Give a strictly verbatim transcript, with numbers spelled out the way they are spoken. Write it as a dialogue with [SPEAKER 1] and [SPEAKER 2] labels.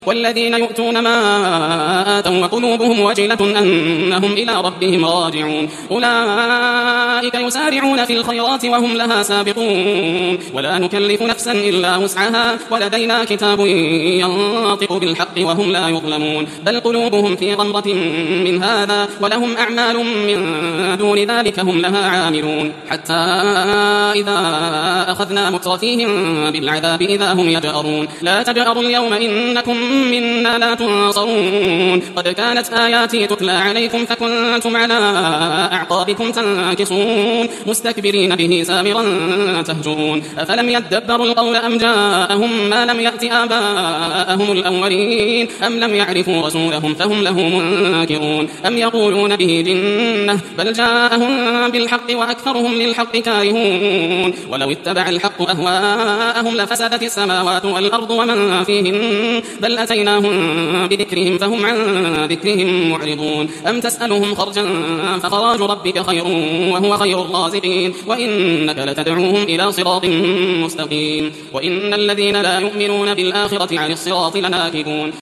[SPEAKER 1] والذين يؤتون ما آتوا وقلوبهم وجلة أنهم إلى ربهم راجعون أولئك يسارعون في الخيرات وهم لها سابقون ولا نكلف نفسا إلا وسعها ولدينا كتاب ينطق بالحق وهم لا يظلمون بل قلوبهم في غمرة من هذا ولهم أعمال من دون ذلك هم لها عاملون حتى إذا أخذنا مترفيهم بالعذاب إذا هم يجأرون لا تجأروا اليوم إنكم منا لا تنصرون قد كانت آياتي تتلى عليكم فكنتم على أعقابكم تنكصون مستكبرين به سامرا تهجرون أفلم يدبروا القول أم جاءهم ما لم يأت آباءهم الأولين أم لم يعرفوا رسولهم فهم له منكرون أم يقولون به جنة بل جاءهم بالحق وأكثرهم للحق كارهون ولو اتبع الحق أهواءهم لفسدت السماوات والأرض ومن فيهن بل أتيناهم بذكرهم فهم عن ذكرهم معرضون أم تسألهم خرجا فخراج ربك خير وهو خير الرازقين وإنك لتدعوهم إلى صراط مستقيم وإن الذين لا يؤمنون بالآخرة عن الصراط لناكبون